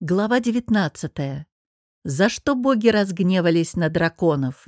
Глава 19. За что боги разгневались на драконов?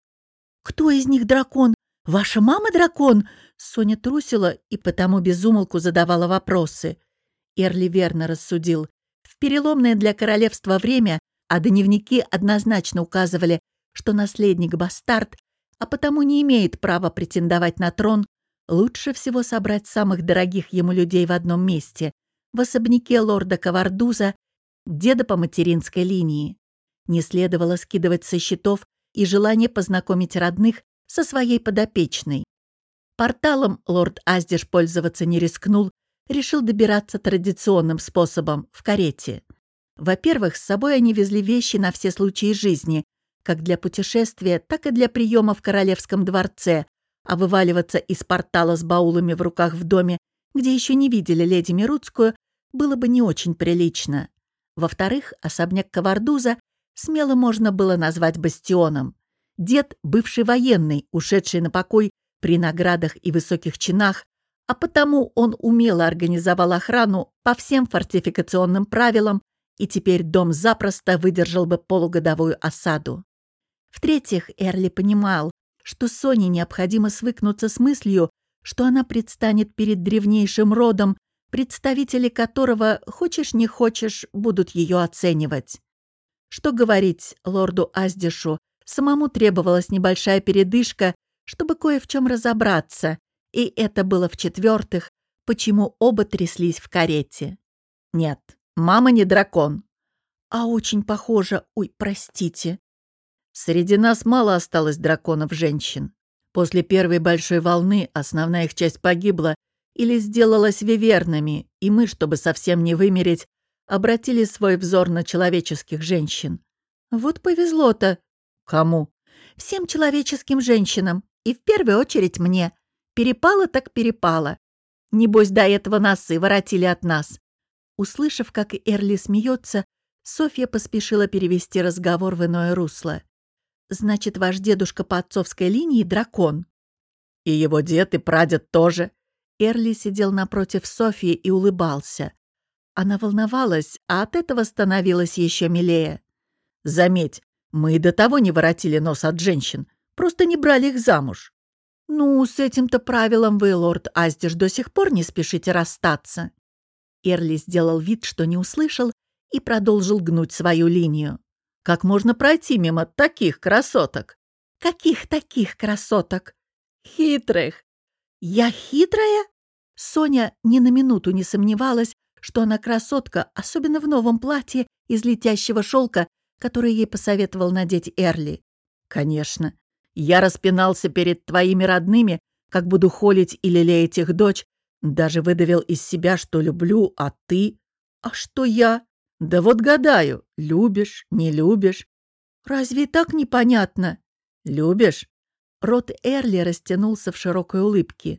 «Кто из них дракон? Ваша мама дракон?» Соня трусила и потому без умолку задавала вопросы. Эрли верно рассудил. В переломное для королевства время, а дневники однозначно указывали, что наследник бастард, а потому не имеет права претендовать на трон, лучше всего собрать самых дорогих ему людей в одном месте, в особняке лорда Кавардуза, деда по материнской линии. Не следовало скидывать со счетов и желание познакомить родных со своей подопечной. Порталом лорд Аздиш пользоваться не рискнул, решил добираться традиционным способом, в карете. Во-первых, с собой они везли вещи на все случаи жизни, как для путешествия, так и для приема в королевском дворце, а вываливаться из портала с баулами в руках в доме, где еще не видели леди Мируцкую, было бы не очень прилично. Во-вторых, особняк Кавардуза смело можно было назвать бастионом. Дед — бывший военный, ушедший на покой при наградах и высоких чинах, а потому он умело организовал охрану по всем фортификационным правилам, и теперь дом запросто выдержал бы полугодовую осаду. В-третьих, Эрли понимал, что Соне необходимо свыкнуться с мыслью, что она предстанет перед древнейшим родом, представители которого, хочешь не хочешь, будут ее оценивать. Что говорить лорду Аздишу, самому требовалась небольшая передышка, чтобы кое в чем разобраться, и это было в-четвертых, почему оба тряслись в карете. Нет, мама не дракон. А очень похоже, ой, простите. Среди нас мало осталось драконов-женщин. После первой большой волны основная их часть погибла или сделалась вивернами, и мы, чтобы совсем не вымереть, обратили свой взор на человеческих женщин. Вот повезло-то. Кому? Всем человеческим женщинам, и в первую очередь мне. Перепало так перепало. Небось, до этого носы воротили от нас. Услышав, как Эрли смеется, Софья поспешила перевести разговор в иное русло. «Значит, ваш дедушка по отцовской линии дракон?» «И его дед, и прадед тоже». Эрли сидел напротив Софьи и улыбался. Она волновалась, а от этого становилась еще милее. «Заметь, мы и до того не воротили нос от женщин, просто не брали их замуж». «Ну, с этим-то правилом вы, лорд Аздиш, до сих пор не спешите расстаться». Эрли сделал вид, что не услышал, и продолжил гнуть свою линию. «Как можно пройти мимо таких красоток?» «Каких таких красоток?» «Хитрых». «Я хитрая?» Соня ни на минуту не сомневалась, что она красотка, особенно в новом платье из летящего шелка, которое ей посоветовал надеть Эрли. «Конечно. Я распинался перед твоими родными, как буду холить и лелеять их дочь, даже выдавил из себя, что люблю, а ты? А что я? Да вот гадаю, любишь, не любишь. Разве и так непонятно? Любишь?» Рот Эрли растянулся в широкой улыбке.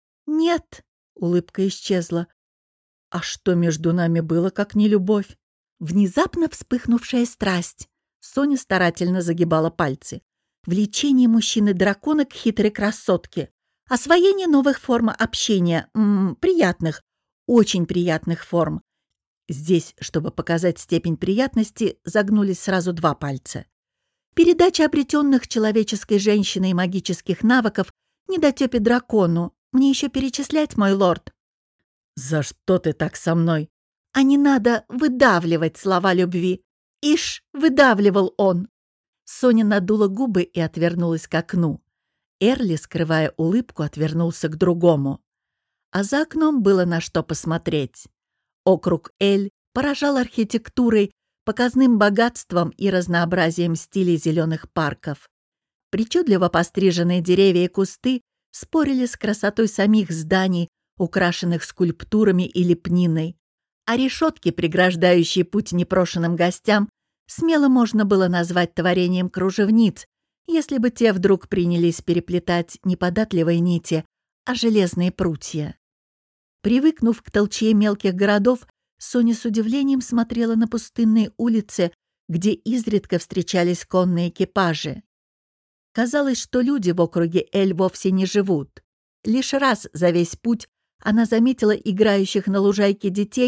«Нет», — улыбка исчезла. «А что между нами было, как не любовь?» Внезапно вспыхнувшая страсть. Соня старательно загибала пальцы. Влечение мужчины-дракона к хитрой красотке. Освоение новых форм общения. Приятных, очень приятных форм. Здесь, чтобы показать степень приятности, загнулись сразу два пальца. Передача обретенных человеческой женщиной магических навыков недотёпе дракону. Мне еще перечислять, мой лорд. «За что ты так со мной?» «А не надо выдавливать слова любви. Ишь, выдавливал он». Соня надула губы и отвернулась к окну. Эрли, скрывая улыбку, отвернулся к другому. А за окном было на что посмотреть. Округ Эль поражал архитектурой, показным богатством и разнообразием стилей зеленых парков. Причудливо постриженные деревья и кусты спорили с красотой самих зданий, украшенных скульптурами и лепниной, а решетки, преграждающие путь непрошенным гостям, смело можно было назвать творением кружевниц, если бы те вдруг принялись переплетать не податливые нити, а железные прутья. Привыкнув к толчье мелких городов, Соня с удивлением смотрела на пустынные улицы, где изредка встречались конные экипажи. Казалось, что люди в округе Эль вовсе не живут. Лишь раз за весь путь она заметила играющих на лужайке детей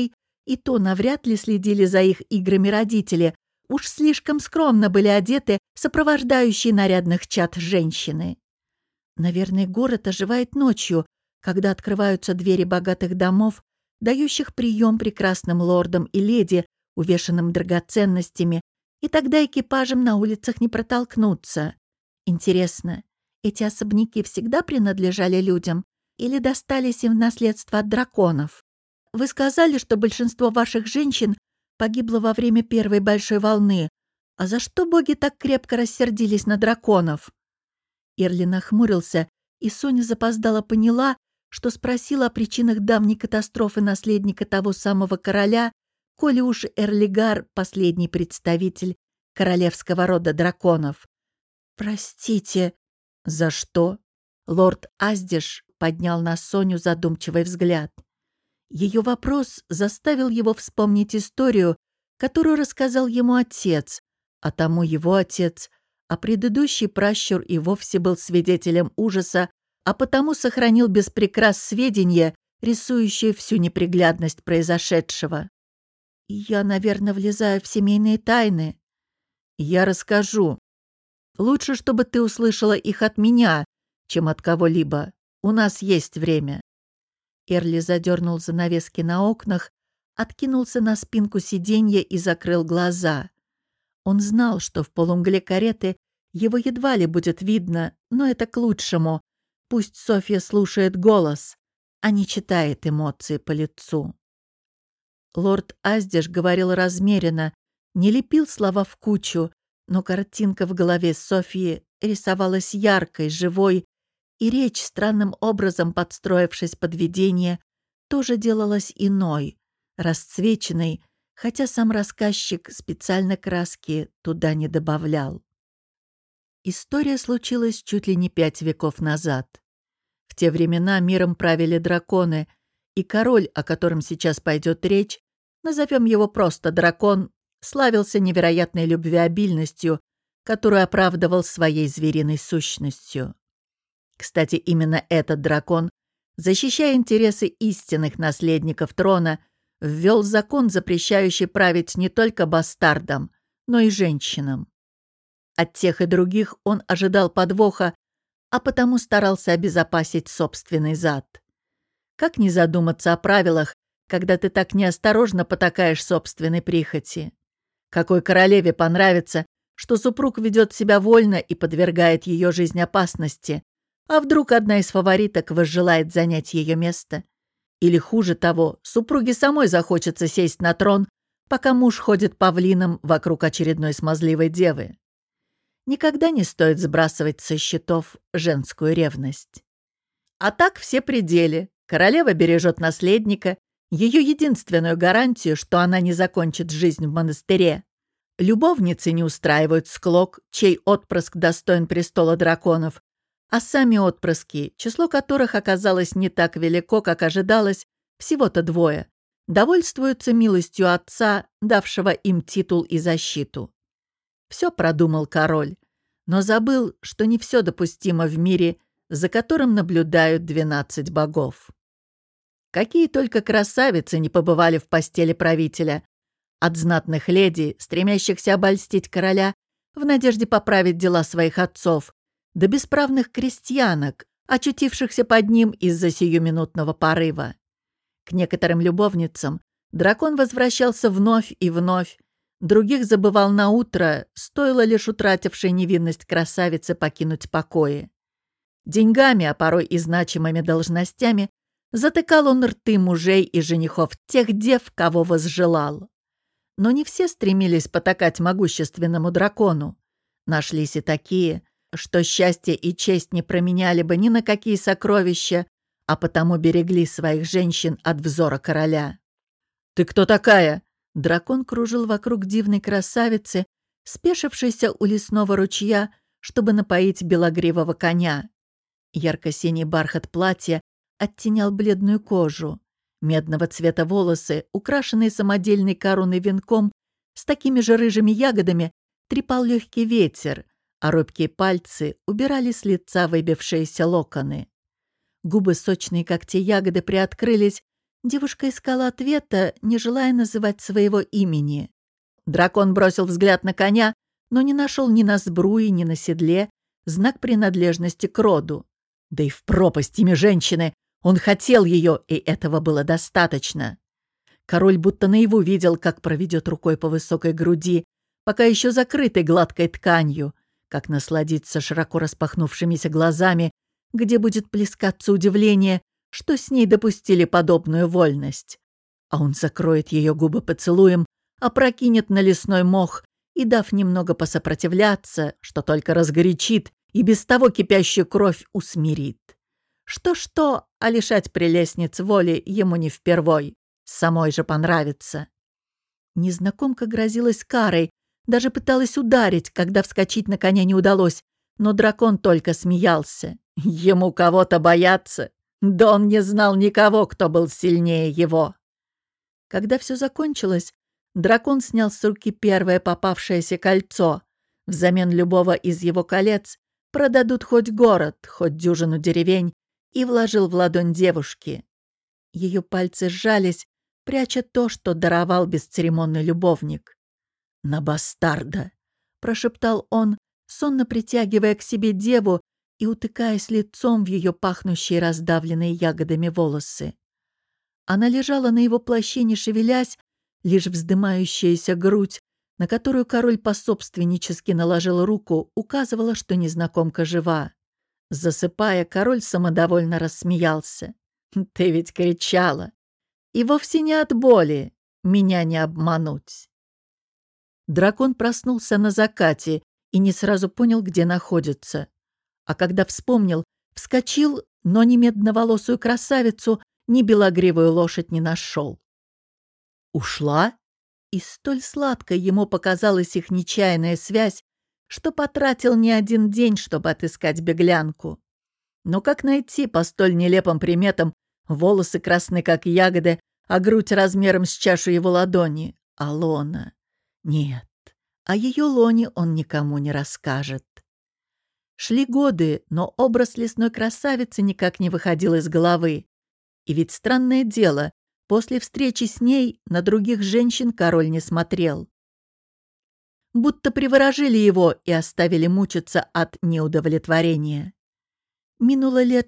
И то навряд ли следили за их играми родители. Уж слишком скромно были одеты сопровождающие нарядных чад женщины. Наверное, город оживает ночью, когда открываются двери богатых домов, дающих прием прекрасным лордам и леди, увешанным драгоценностями, и тогда экипажам на улицах не протолкнуться. Интересно, эти особняки всегда принадлежали людям или достались им в наследство от драконов? Вы сказали, что большинство ваших женщин погибло во время первой большой волны. А за что боги так крепко рассердились на драконов? Эрли нахмурился, и Соня запоздала поняла, что спросила о причинах давней катастрофы наследника того самого короля, коли уж Эрлигар — последний представитель королевского рода драконов. «Простите». «За что?» Лорд Аздиш поднял на Соню задумчивый взгляд. Ее вопрос заставил его вспомнить историю, которую рассказал ему отец, а тому его отец, а предыдущий пращур и вовсе был свидетелем ужаса, а потому сохранил без прикрас сведения, рисующие всю неприглядность произошедшего. «Я, наверное, влезаю в семейные тайны». «Я расскажу. Лучше, чтобы ты услышала их от меня, чем от кого-либо. У нас есть время». Эрли задернул занавески на окнах, откинулся на спинку сиденья и закрыл глаза. Он знал, что в полумгле кареты его едва ли будет видно, но это к лучшему. Пусть Софья слушает голос, а не читает эмоции по лицу. Лорд Аздиш говорил размеренно, не лепил слова в кучу, но картинка в голове Софьи рисовалась яркой, живой, и речь, странным образом подстроившись под видение, тоже делалась иной, расцвеченной, хотя сам рассказчик специально краски туда не добавлял. История случилась чуть ли не 5 веков назад. В те времена миром правили драконы, и король, о котором сейчас пойдет речь, назовем его просто дракон, славился невероятной любвеобильностью, которую оправдывал своей звериной сущностью. Кстати, именно этот дракон, защищая интересы истинных наследников трона, ввел закон, запрещающий править не только бастардам, но и женщинам. От тех и других он ожидал подвоха, а потому старался обезопасить собственный зад. Как не задуматься о правилах, когда ты так неосторожно потакаешь собственной прихоти? Какой королеве понравится, что супруг ведет себя вольно и подвергает ее жизнь опасности, а вдруг одна из фавориток возжелает занять ее место? Или хуже того, супруге самой захочется сесть на трон, пока муж ходит павлином вокруг очередной смазливой девы. Никогда не стоит сбрасывать со счетов женскую ревность. А так все пределы. Королева бережет наследника, ее единственную гарантию, что она не закончит жизнь в монастыре. Любовницы не устраивают склок, чей отпрыск достоин престола драконов, а сами отпрыски, число которых оказалось не так велико, как ожидалось, всего-то 2, довольствуются милостью отца, давшего им титул и защиту. Все продумал король, но забыл, что не все допустимо в мире, за которым наблюдают 12 богов. Какие только красавицы не побывали в постели правителя, от знатных леди, стремящихся обольстить короля в надежде поправить дела своих отцов, до бесправных крестьянок, очутившихся под ним из-за сиюминутного порыва. К некоторым любовницам дракон возвращался вновь и вновь, других забывал на утро, стоило лишь утратившей невинность красавице покинуть покои. Деньгами, а порой и значимыми должностями, затыкал он рты мужей и женихов тех дев, кого возжелал. Но не все стремились потакать могущественному дракону. Нашлись и такие, что счастье и честь не променяли бы ни на какие сокровища, а потому берегли своих женщин от взора короля. «Ты кто такая?» Дракон кружил вокруг дивной красавицы, спешившейся у лесного ручья, чтобы напоить белогривого коня. Ярко-синий бархат платья оттенял бледную кожу. Медного цвета волосы, украшенные самодельной короной венком, с такими же рыжими ягодами, трепал легкий ветер, а робкие пальцы убирали с лица выбившиеся локоны. Губы, сочные как те ягоды, приоткрылись, Девушка искала ответа, не желая называть своего имени. Дракон бросил взгляд на коня, но не нашел ни на сбруе, ни на седле знак принадлежности к роду. Да и в пропасть имя женщины. Он хотел ее, и этого было достаточно. Король будто наяву видел, как проведет рукой по высокой груди, пока еще закрытой гладкой тканью, как насладиться широко распахнувшимися глазами, где будет плескаться удивление, что с ней допустили подобную вольность. А он закроет ее губы поцелуем, опрокинет на лесной мох и, дав немного посопротивляться, что только разгорячит и без того кипящую кровь усмирит. Что-что, а лишать прелестниц воли ему не впервой, самой же понравится. Незнакомка грозилась карой, даже пыталась ударить, когда вскочить на коня не удалось, но дракон только смеялся. Ему кого-то бояться? Да он не знал никого, кто был сильнее его. Когда все закончилось, дракон снял с руки первое попавшееся кольцо. Взамен любого из его колец продадут хоть город, хоть дюжину деревень, и вложил в ладонь девушки. Ее пальцы сжались, пряча то, что даровал бесцеремонный любовник. «На бастарда!» — прошептал он, сонно притягивая к себе деву и утыкаясь лицом в ее пахнущие раздавленные ягодами волосы. Она лежала на его плаще, не шевелясь, лишь вздымающаяся грудь, на которую король пособственнически наложил руку, указывала, что незнакомка жива. Засыпая, король самодовольно рассмеялся. «Ты ведь кричала! И вовсе не от боли, меня не обмануть!» Дракон проснулся на закате и не сразу понял, где находится. А когда вспомнил, вскочил, но ни медноволосую красавицу, ни белогривую лошадь не нашел. Ушла? И столь сладкой ему показалась их нечаянная связь, что потратил не один день, чтобы отыскать беглянку. Но как найти по столь нелепым приметам волосы красны, как ягоды, а грудь размером с чашу его ладони? А лона? Нет, о ее лоне он никому не расскажет. Шли годы, но образ лесной красавицы никак не выходил из головы. И ведь странное дело, после встречи с ней на других женщин король не смотрел. Будто приворожили его и оставили мучиться от неудовлетворения. Минуло лет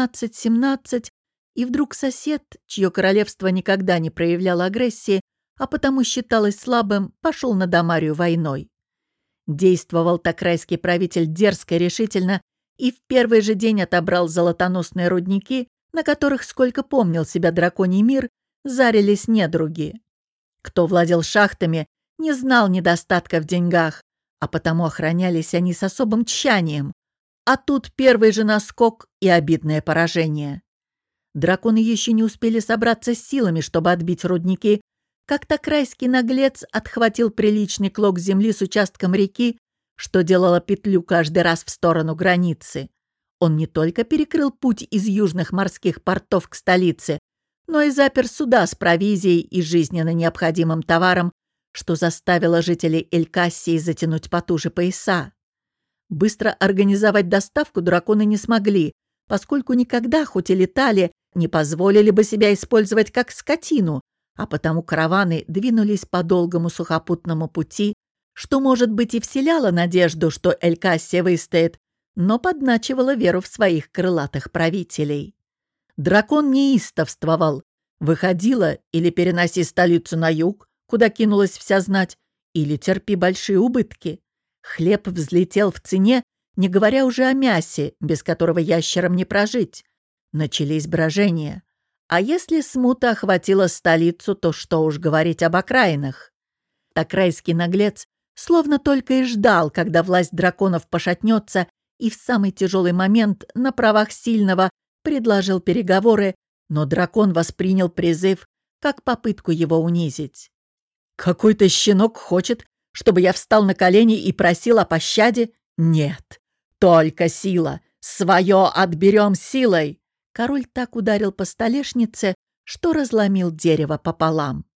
16-17, и вдруг сосед, чье королевство никогда не проявляло агрессии, а потому считалось слабым, пошел на Дамарию войной. Действовал такрайский правитель дерзко и решительно и в первый же день отобрал золотоносные рудники, на которых, сколько помнил себя драконий мир, зарились недруги. Кто владел шахтами, не знал недостатка в деньгах, а потому охранялись они с особым тщанием. А тут первый же наскок и обидное поражение. Драконы еще не успели собраться с силами, чтобы отбить рудники, как такрайский наглец отхватил приличный клок земли с участком реки, что делало петлю каждый раз в сторону границы. Он не только перекрыл путь из южных морских портов к столице, но и запер суда с провизией и жизненно необходимым товаром, что заставило жителей Эль-Кассии затянуть потуже пояса. Быстро организовать доставку драконы не смогли, поскольку никогда, хоть и летали, не позволили бы себя использовать как скотину, а потому караваны двинулись по долгому сухопутному пути, что, может быть, и вселяло надежду, что Эль-Кассия выстоит, но подначивало веру в своих крылатых правителей. Дракон неистовствовал. Выходила или переноси столицу на юг, куда кинулась вся знать, или терпи большие убытки. Хлеб взлетел в цене, не говоря уже о мясе, без которого ящерам не прожить. Начались брожения. А если смута охватила столицу, то что уж говорить об окраинах? Такрайский наглец словно только и ждал, когда власть драконов пошатнется, и в самый тяжелый момент на правах сильного предложил переговоры, но дракон воспринял призыв как попытку его унизить. «Какой-то щенок хочет, чтобы я встал на колени и просил о пощаде? Нет, только сила. Свое отберем силой!» Король так ударил по столешнице, что разломил дерево пополам.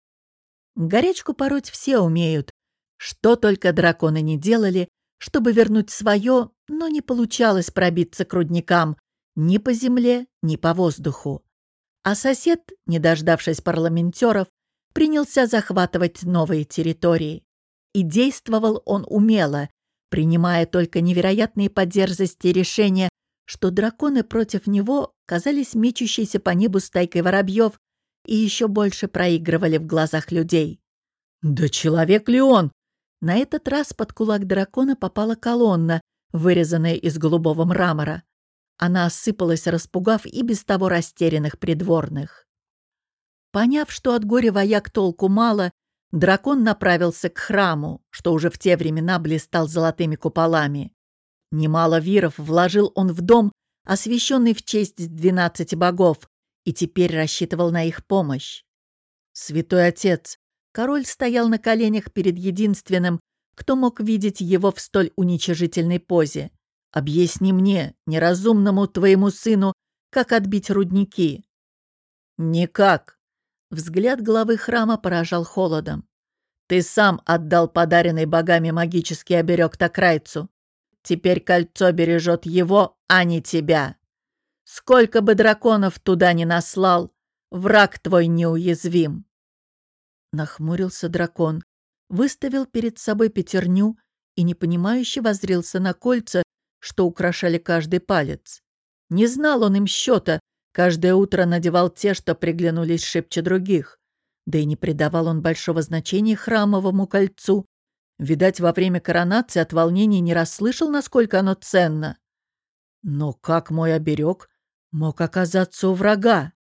Горячку пороть все умеют. Что только драконы не делали, чтобы вернуть свое, но не получалось пробиться к рудникам ни по земле, ни по воздуху. А сосед, не дождавшись парламентеров, принялся захватывать новые территории. И действовал он умело, принимая только невероятные по дерзости решения, что драконы против него казались мечущейся по небу стайкой воробьев и еще больше проигрывали в глазах людей. «Да человек ли он?» На этот раз под кулак дракона попала колонна, вырезанная из голубого мрамора. Она осыпалась, распугав и без того растерянных придворных. Поняв, что от горя вояк толку мало, дракон направился к храму, что уже в те времена блистал золотыми куполами. Немало виров вложил он в дом, освященный в честь 12 богов, и теперь рассчитывал на их помощь. Святой Отец, король стоял на коленях перед единственным, кто мог видеть его в столь уничижительной позе. «Объясни мне, неразумному твоему сыну, как отбить рудники». «Никак». Взгляд главы храма поражал холодом. «Ты сам отдал подаренный богами магический оберег Такрайцу. Теперь кольцо бережет его, а не тебя. Сколько бы драконов туда ни наслал, враг твой неуязвим». Нахмурился дракон, выставил перед собой пятерню и непонимающе воззрился на кольца, что украшали каждый палец. Не знал он им счета, каждое утро надевал те, что приглянулись шибче других. Да и не придавал он большого значения храмовому кольцу. Видать, во время коронации от волнения не расслышал, насколько оно ценно. Но как мой оберег мог оказаться у врага?